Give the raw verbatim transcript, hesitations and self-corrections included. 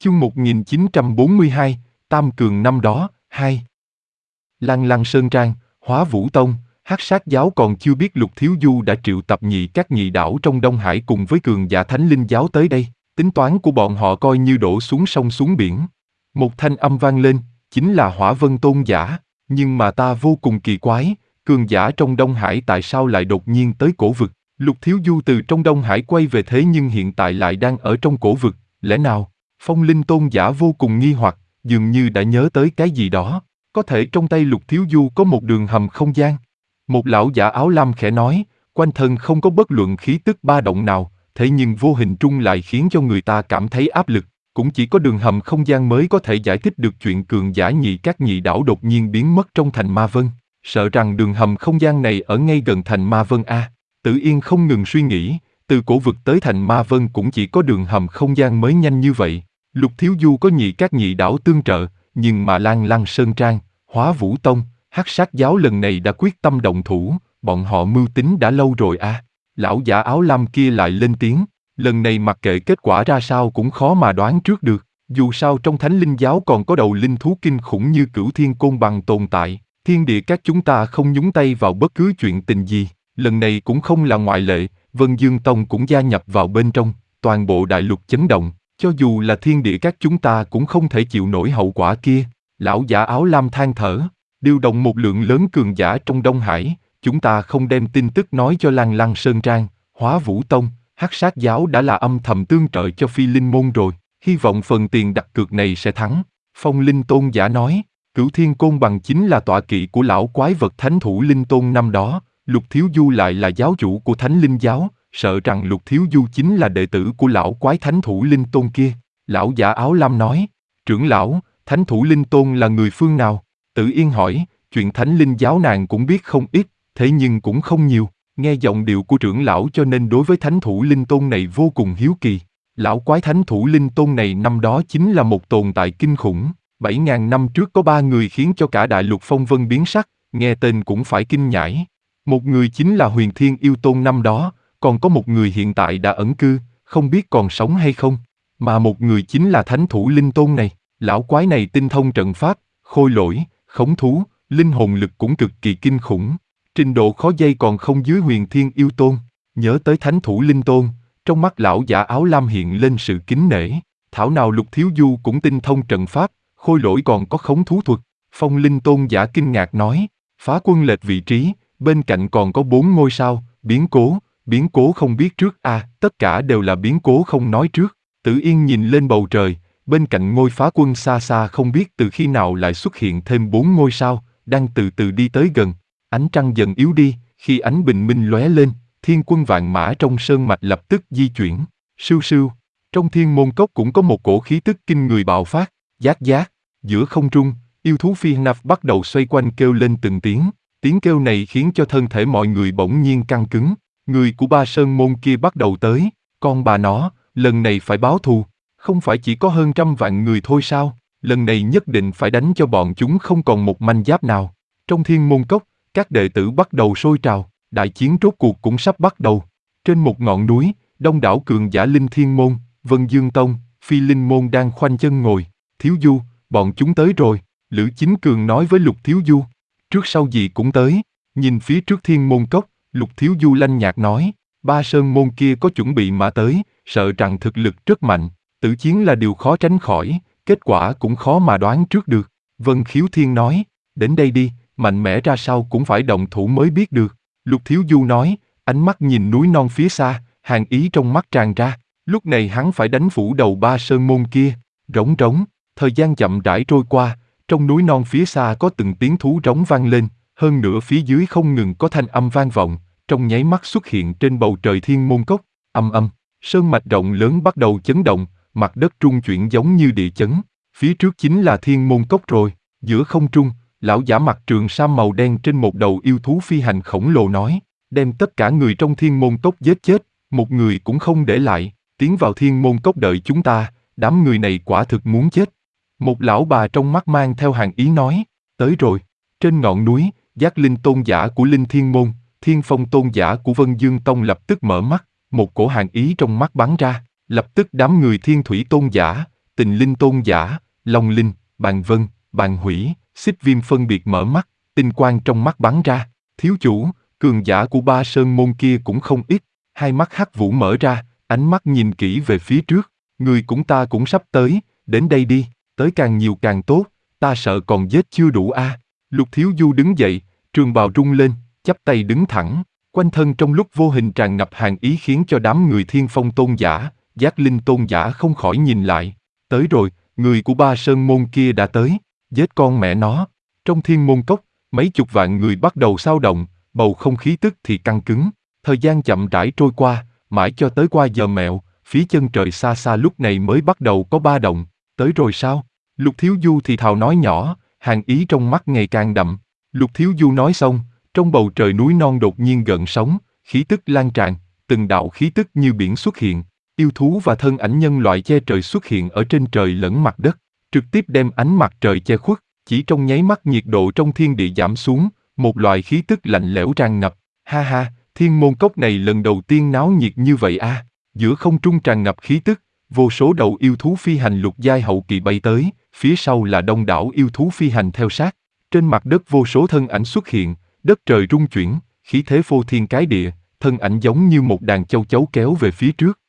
Chương một nghìn chín trăm bốn mươi hai, Tam Cường năm đó, hai. Lăng Lăng Sơn Trang, Hóa Vũ Tông, Hắc Sát Giáo còn chưa biết Lục Thiếu Du đã triệu tập nhị các nhị đảo trong Đông Hải cùng với cường giả Thánh Linh Giáo tới đây, tính toán của bọn họ coi như đổ xuống sông xuống biển. Một thanh âm vang lên, chính là Hỏa Vân Tôn giả, nhưng mà ta vô cùng kỳ quái, cường giả trong Đông Hải tại sao lại đột nhiên tới cổ vực? Lục Thiếu Du từ trong Đông Hải quay về thế nhưng hiện tại lại đang ở trong cổ vực, lẽ nào? Phong Linh Tôn giả vô cùng nghi hoặc, dường như đã nhớ tới cái gì đó. Có thể trong tay Lục Thiếu Du có một đường hầm không gian. Một lão giả áo lam khẽ nói, quanh thân không có bất luận khí tức ba động nào, thế nhưng vô hình trung lại khiến cho người ta cảm thấy áp lực. Cũng chỉ có đường hầm không gian mới có thể giải thích được chuyện cường giả nhị các nhị đảo đột nhiên biến mất trong thành Ma Vân. Sợ rằng đường hầm không gian này ở ngay gần thành Ma Vân a. Tử Yên không ngừng suy nghĩ, từ cổ vực tới thành Ma Vân cũng chỉ có đường hầm không gian mới nhanh như vậy. Lục Thiếu Du có nhị các nhị đảo tương trợ, nhưng mà Lăng Lăng Sơn Trang, Hóa Vũ Tông, Hắc Sát Giáo lần này đã quyết tâm động thủ, bọn họ mưu tính đã lâu rồi à. Lão giả áo lam kia lại lên tiếng, lần này mặc kệ kết quả ra sao cũng khó mà đoán trước được, dù sao trong Thánh Linh Giáo còn có đầu linh thú kinh khủng như Cửu Thiên Côn Bằng tồn tại, thiên địa các chúng ta không nhúng tay vào bất cứ chuyện tình gì, lần này cũng không là ngoại lệ, Vân Dương Tông cũng gia nhập vào bên trong, toàn bộ đại lục chấn động. Cho dù là thiên địa các chúng ta cũng không thể chịu nổi hậu quả kia. Lão giả áo lam than thở, điều động một lượng lớn cường giả trong Đông Hải, chúng ta không đem tin tức nói cho Lăng Lăng Sơn Trang, Hóa Vũ Tông, Hắc Sát Giáo đã là âm thầm tương trợ cho Phi Linh Môn rồi, hy vọng phần tiền đặt cược này sẽ thắng. Phong Linh Tôn giả nói, Cửu Thiên Côn Bằng chính là tọa kỵ của lão quái vật Thánh Thủ Linh Tôn năm đó, Lục Thiếu Du lại là giáo chủ của Thánh Linh Giáo. Sợ rằng Lục Thiếu Du chính là đệ tử của lão quái Thánh Thủ Linh Tôn kia. Lão giả áo lam nói, trưởng lão, Thánh Thủ Linh Tôn là người phương nào? Tử Yên hỏi, chuyện Thánh Linh Giáo nàng cũng biết không ít, thế nhưng cũng không nhiều. Nghe giọng điệu của trưởng lão cho nên đối với Thánh Thủ Linh Tôn này vô cùng hiếu kỳ. Lão quái Thánh Thủ Linh Tôn này năm đó chính là một tồn tại kinh khủng. Bảy ngàn năm trước có ba người khiến cho cả đại lục phong vân biến sắc, nghe tên cũng phải kinh nhãi. Một người chính là Huyền Thiên Yêu Tôn năm đó, còn có một người hiện tại đã ẩn cư, không biết còn sống hay không. Mà một người chính là Thánh Thủ Linh Tôn này, lão quái này tinh thông trận pháp, khôi lỗi, khống thú, linh hồn lực cũng cực kỳ kinh khủng. Trình độ khó dây còn không dưới Huyền Thiên Yêu Tôn. Nhớ tới Thánh Thủ Linh Tôn, trong mắt lão giả áo lam hiện lên sự kính nể. Thảo nào Lục Thiếu Du cũng tinh thông trận pháp, khôi lỗi còn có khống thú thuật. Phong Linh Tôn giả kinh ngạc nói, phá quân lệch vị trí, bên cạnh còn có bốn ngôi sao, biến cố. Biến cố không biết trước à, tất cả đều là biến cố không nói trước. Tử Yên nhìn lên bầu trời, bên cạnh ngôi phá quân xa xa không biết từ khi nào lại xuất hiện thêm bốn ngôi sao, đang từ từ đi tới gần. Ánh trăng dần yếu đi, khi ánh bình minh lóe lên, thiên quân vạn mã trong sơn mạch lập tức di chuyển. Sưu sưu, trong thiên môn cốc cũng có một cổ khí tức kinh người bạo phát, giác giác, giữa không trung, yêu thú phi nạp bắt đầu xoay quanh kêu lên từng tiếng. Tiếng kêu này khiến cho thân thể mọi người bỗng nhiên căng cứng. Người của Ba Sơn Môn kia bắt đầu tới, con bà nó, lần này phải báo thù, không phải chỉ có hơn trăm vạn người thôi sao, lần này nhất định phải đánh cho bọn chúng không còn một manh giáp nào. Trong thiên môn cốc, các đệ tử bắt đầu sôi trào, đại chiến rốt cuộc cũng sắp bắt đầu. Trên một ngọn núi, đông đảo cường giả Linh Thiên Môn, Vân Dương Tông, Phi Linh Môn đang khoanh chân ngồi. Thiếu Du, bọn chúng tới rồi, Lữ Chính Cường nói với Lục Thiếu Du. Trước sau gì cũng tới, nhìn phía trước thiên môn cốc. Lục Thiếu Du lanh nhạt nói, Ba Sơn Môn kia có chuẩn bị mà tới, sợ rằng thực lực rất mạnh, tử chiến là điều khó tránh khỏi, kết quả cũng khó mà đoán trước được. Vân Khiếu Thiên nói, đến đây đi, mạnh mẽ ra sao cũng phải động thủ mới biết được. Lục Thiếu Du nói, ánh mắt nhìn núi non phía xa, hàn ý trong mắt tràn ra, lúc này hắn phải đánh phủ đầu Ba Sơn Môn kia. Rống rống, thời gian chậm rãi trôi qua, trong núi non phía xa có từng tiếng thú rống vang lên. Hơn nữa phía dưới không ngừng có thanh âm vang vọng, trong nháy mắt xuất hiện trên bầu trời thiên môn cốc, âm âm, sơn mạch rộng lớn bắt đầu chấn động, mặt đất trung chuyển giống như địa chấn, phía trước chính là thiên môn cốc rồi, giữa không trung, lão giả mặc trường sam màu đen trên một đầu yêu thú phi hành khổng lồ nói, đem tất cả người trong thiên môn cốc giết chết, một người cũng không để lại, tiến vào thiên môn cốc đợi chúng ta, đám người này quả thực muốn chết. Một lão bà trong mắt mang theo hàn ý nói, tới rồi, trên ngọn núi, Giác Linh Tôn giả của Linh Thiên Môn, Thiên Phong Tôn giả của Vân Dương Tông lập tức mở mắt, một cổ hàn ý trong mắt bắn ra, lập tức đám người Thiên Thủy Tôn giả, Tình linh tôn giả, Long linh, Bàn Vân, Bàn Hủy, Xích Viêm phân biệt mở mắt, tinh quang trong mắt bắn ra. Thiếu chủ, cường giả của Ba Sơn môn kia cũng không ít. Hai mắt Hắc Vũ mở ra, ánh mắt nhìn kỹ về phía trước. Người cũng ta cũng sắp tới, đến đây đi, tới càng nhiều càng tốt, ta sợ còn giết chưa đủ a. À. Lục Thiếu Du đứng dậy, trường bào rung lên, chắp tay đứng thẳng, quanh thân trong lúc vô hình tràn ngập hàn ý khiến cho đám người Thiên Phong tôn giả, Giác Linh tôn giả không khỏi nhìn lại. Tới rồi, người của Ba Sơn môn kia đã tới, giết con mẹ nó. Trong Thiên Môn Cốc, mấy chục vạn người bắt đầu xao động, bầu không khí tức thì căng cứng. Thời gian chậm rãi trôi qua, mãi cho tới qua giờ mẹo, phía chân trời xa xa lúc này mới bắt đầu có ba động. Tới rồi sao? Lục Thiếu Du thì thào nói nhỏ, hàn ý trong mắt ngày càng đậm. Lục Thiếu Du nói xong, trong bầu trời núi non đột nhiên gợn sóng, khí tức lan tràn, từng đạo khí tức như biển xuất hiện. Yêu thú và thân ảnh nhân loại che trời xuất hiện ở trên trời lẫn mặt đất, trực tiếp đem ánh mặt trời che khuất. Chỉ trong nháy mắt nhiệt độ trong thiên địa giảm xuống, một loại khí tức lạnh lẽo tràn ngập. Ha ha, Thiên Môn Cốc này lần đầu tiên náo nhiệt như vậy a. À. Giữa không trung tràn ngập khí tức, vô số đầu yêu thú phi hành lục giai hậu kỳ bay tới, phía sau là đông đảo yêu thú phi hành theo sát. Trên mặt đất vô số thân ảnh xuất hiện, đất trời rung chuyển, khí thế phô thiên cái địa, thân ảnh giống như một đàn châu chấu kéo về phía trước.